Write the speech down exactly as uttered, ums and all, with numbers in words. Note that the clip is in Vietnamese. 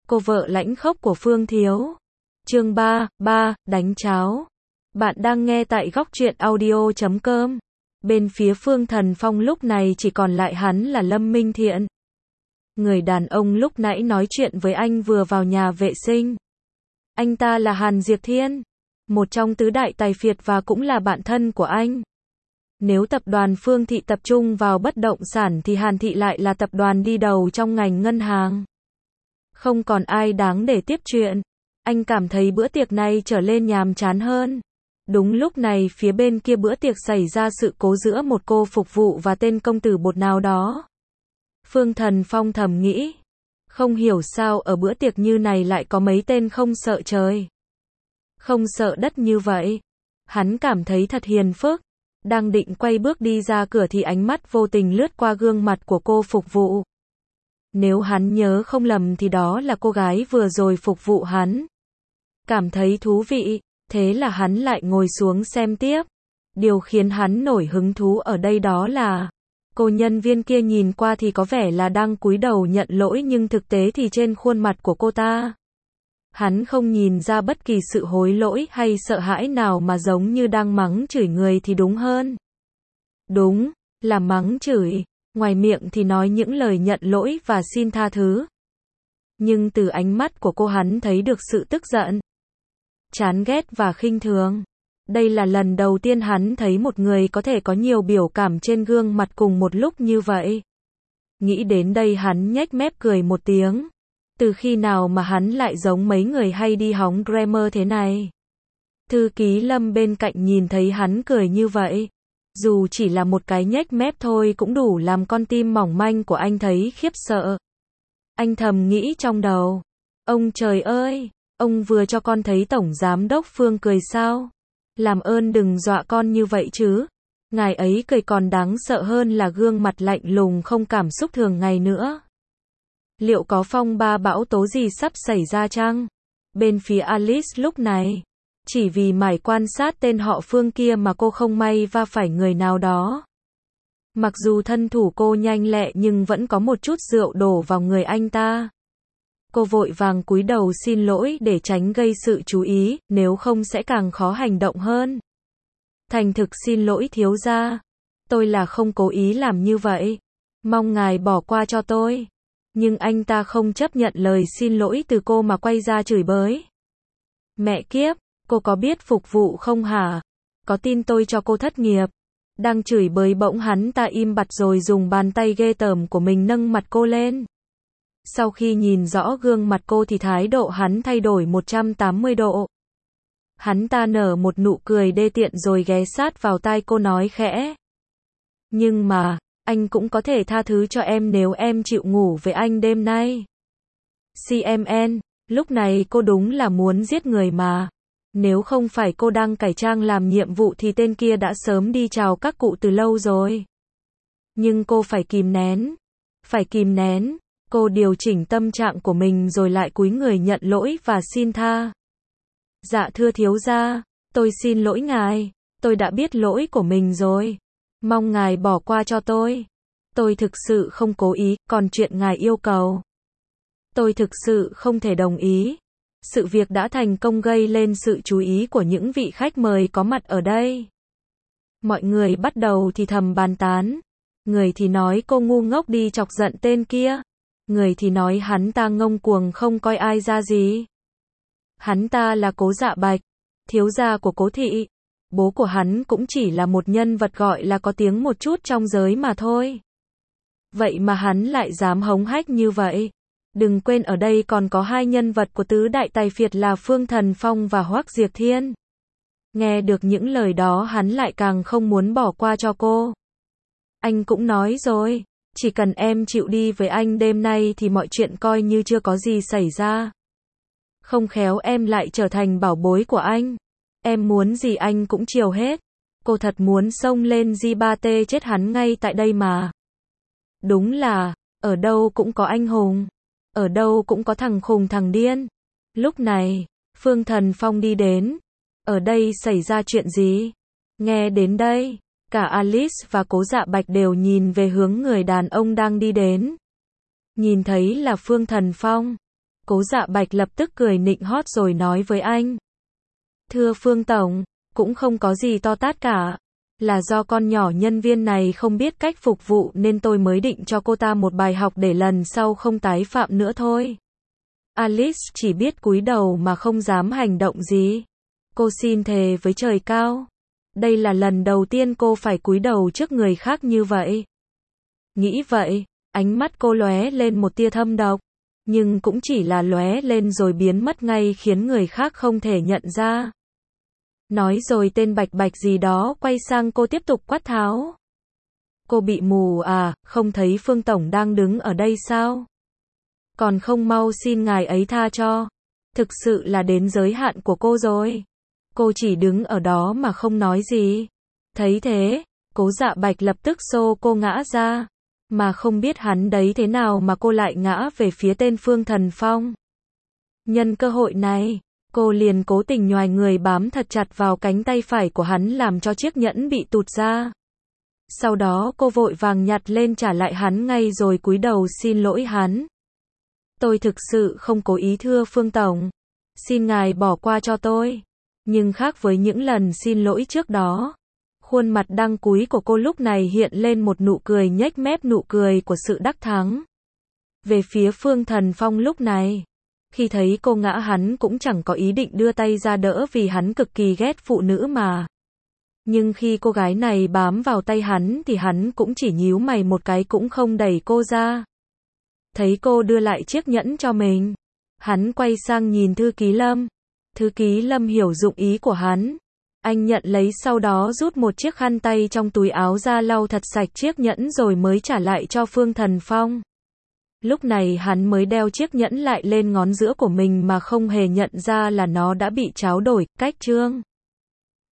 cô vợ lãnh khốc của Phương Thiếu. Chương ba, ba, đánh cháo. Bạn đang nghe tại góc truyện audio chấm com. Bên phía Phương Thần Phong lúc này chỉ còn lại hắn là Lâm Minh Thiện. Người đàn ông lúc nãy nói chuyện với anh vừa vào nhà vệ sinh. Anh ta là Hàn Diệp Thiên, một trong tứ đại tài phiệt và cũng là bạn thân của anh. Nếu tập đoàn Phương Thị tập trung vào bất động sản thì Hàn Thị lại là tập đoàn đi đầu trong ngành ngân hàng. Không còn ai đáng để tiếp chuyện. Anh cảm thấy bữa tiệc này trở lên nhàm chán hơn. Đúng lúc này phía bên kia bữa tiệc xảy ra sự cố giữa một cô phục vụ và tên công tử bột nào đó. Phương Thần Phong thầm nghĩ, không hiểu sao ở bữa tiệc như này lại có mấy tên không sợ trời, không sợ đất như vậy. Hắn cảm thấy thật hiền phức. Đang định quay bước đi ra cửa thì ánh mắt vô tình lướt qua gương mặt của cô phục vụ. Nếu hắn nhớ không lầm thì đó là cô gái vừa rồi phục vụ hắn. Cảm thấy thú vị, thế là hắn lại ngồi xuống xem tiếp. Điều khiến hắn nổi hứng thú ở đây đó là cô nhân viên kia nhìn qua thì có vẻ là đang cúi đầu nhận lỗi, nhưng thực tế thì trên khuôn mặt của cô ta, hắn không nhìn ra bất kỳ sự hối lỗi hay sợ hãi nào, mà giống như đang mắng chửi người thì đúng hơn. Đúng, là mắng chửi. Ngoài miệng thì nói những lời nhận lỗi và xin tha thứ. Nhưng từ ánh mắt của cô hắn thấy được sự tức giận, chán ghét và khinh thường. Đây là lần đầu tiên hắn thấy một người có thể có nhiều biểu cảm trên gương mặt cùng một lúc như vậy. Nghĩ đến đây hắn nhếch mép cười một tiếng. Từ khi nào mà hắn lại giống mấy người hay đi hóng grammar thế này? Thư ký Lâm bên cạnh nhìn thấy hắn cười như vậy, dù chỉ là một cái nhếch mép thôi cũng đủ làm con tim mỏng manh của anh thấy khiếp sợ. Anh thầm nghĩ trong đầu, ông trời ơi, ông vừa cho con thấy Tổng Giám đốc Phương cười sao? Làm ơn đừng dọa con như vậy chứ. Ngài ấy cười còn đáng sợ hơn là gương mặt lạnh lùng không cảm xúc thường ngày nữa. Liệu có phong ba bão tố gì sắp xảy ra chăng? Bên phía Alice lúc này, chỉ vì mải quan sát tên họ Phương kia mà cô không may va phải người nào đó. Mặc dù thân thủ cô nhanh lẹ nhưng vẫn có một chút rượu đổ vào người anh ta. Cô vội vàng cúi đầu xin lỗi để tránh gây sự chú ý, nếu không sẽ càng khó hành động hơn. Thành thực xin lỗi thiếu gia. Tôi là không cố ý làm như vậy. Mong ngài bỏ qua cho tôi. Nhưng anh ta không chấp nhận lời xin lỗi từ cô mà quay ra chửi bới. Mẹ kiếp, cô có biết phục vụ không hả? Có tin tôi cho cô thất nghiệp? Đang chửi bới bỗng hắn ta im bặt rồi dùng bàn tay ghê tởm của mình nâng mặt cô lên. Sau khi nhìn rõ gương mặt cô thì thái độ hắn thay đổi một trăm tám mươi độ. Hắn ta nở một nụ cười đê tiện rồi ghé sát vào tai cô nói khẽ. Nhưng mà, anh cũng có thể tha thứ cho em nếu em chịu ngủ với anh đêm nay. xê em en, lúc này cô đúng là muốn giết người mà. Nếu không phải cô đang cải trang làm nhiệm vụ thì tên kia đã sớm đi chào các cụ từ lâu rồi. Nhưng cô phải kìm nén. Phải kìm nén. Cô điều chỉnh tâm trạng của mình rồi lại cúi người nhận lỗi và xin tha. Dạ thưa thiếu gia, tôi xin lỗi ngài. Tôi đã biết lỗi của mình rồi. Mong ngài bỏ qua cho tôi. Tôi thực sự không cố ý, còn chuyện ngài yêu cầu, tôi thực sự không thể đồng ý. Sự việc đã thành công gây lên sự chú ý của những vị khách mời có mặt ở đây. Mọi người bắt đầu thì thầm bàn tán. Người thì nói cô ngu ngốc đi chọc giận tên kia. Người thì nói hắn ta ngông cuồng không coi ai ra gì. Hắn ta là Cố Dạ Bạch, thiếu gia của Cố thị. Bố của hắn cũng chỉ là một nhân vật gọi là có tiếng một chút trong giới mà thôi. Vậy mà hắn lại dám hống hách như vậy. Đừng quên ở đây còn có hai nhân vật của tứ đại tài phiệt là Phương Thần Phong và Hoắc Diệp Thiên. Nghe được những lời đó hắn lại càng không muốn bỏ qua cho cô. Anh cũng nói rồi, chỉ cần em chịu đi với anh đêm nay thì mọi chuyện coi như chưa có gì xảy ra. Không khéo em lại trở thành bảo bối của anh. Em muốn gì anh cũng chiều hết. Cô thật muốn xông lên gi ba tê chết hắn ngay tại đây mà. Đúng là, ở đâu cũng có anh hùng. Ở đâu cũng có thằng khùng thằng điên. Lúc này, Phương Thần Phong đi đến. Ở đây xảy ra chuyện gì? Nghe đến đây, cả Alice và Cố Dạ Bạch đều nhìn về hướng người đàn ông đang đi đến. Nhìn thấy là Phương Thần Phong, Cố Dạ Bạch lập tức cười nịnh hót rồi nói với anh. Thưa Phương Tổng, cũng không có gì to tát cả. Là do con nhỏ nhân viên này không biết cách phục vụ nên tôi mới định cho cô ta một bài học để lần sau không tái phạm nữa thôi. Alice chỉ biết cúi đầu mà không dám hành động gì. Cô xin thề với trời cao. Đây là lần đầu tiên cô phải cúi đầu trước người khác như vậy. Nghĩ vậy, ánh mắt cô lóe lên một tia thâm độc. Nhưng cũng chỉ là lóe lên rồi biến mất ngay khiến người khác không thể nhận ra. Nói rồi tên Bạch Bạch gì đó quay sang cô tiếp tục quát tháo. Cô bị mù à, không thấy Phương Tổng đang đứng ở đây sao? Còn không mau xin ngài ấy tha cho. Thực sự là đến giới hạn của cô rồi. Cô chỉ đứng ở đó mà không nói gì. Thấy thế, Cố Dạ Bạch lập tức xô cô ngã ra. Mà không biết hắn đấy thế nào mà cô lại ngã về phía tên Phương Thần Phong. Nhân cơ hội này, cô liền cố tình nhoài người bám thật chặt vào cánh tay phải của hắn làm cho chiếc nhẫn bị tụt ra. Sau đó cô vội vàng nhặt lên trả lại hắn ngay rồi cúi đầu xin lỗi hắn. Tôi thực sự không cố ý thưa Phương Tổng. Xin ngài bỏ qua cho tôi. Nhưng khác với những lần xin lỗi trước đó, khuôn mặt đăng cúi của cô lúc này hiện lên một nụ cười nhếch mép, nụ cười của sự đắc thắng. Về phía Phương Thần Phong lúc này, khi thấy cô ngã hắn cũng chẳng có ý định đưa tay ra đỡ vì hắn cực kỳ ghét phụ nữ mà. Nhưng khi cô gái này bám vào tay hắn thì hắn cũng chỉ nhíu mày một cái cũng không đẩy cô ra. Thấy cô đưa lại chiếc nhẫn cho mình, hắn quay sang nhìn Thư Ký Lâm. Thư Ký Lâm hiểu dụng ý của hắn. Anh nhận lấy sau đó rút một chiếc khăn tay trong túi áo ra lau thật sạch chiếc nhẫn rồi mới trả lại cho Phương Thần Phong. Lúc này hắn mới đeo chiếc nhẫn lại lên ngón giữa của mình mà không hề nhận ra là nó đã bị tráo đổi, cách trương.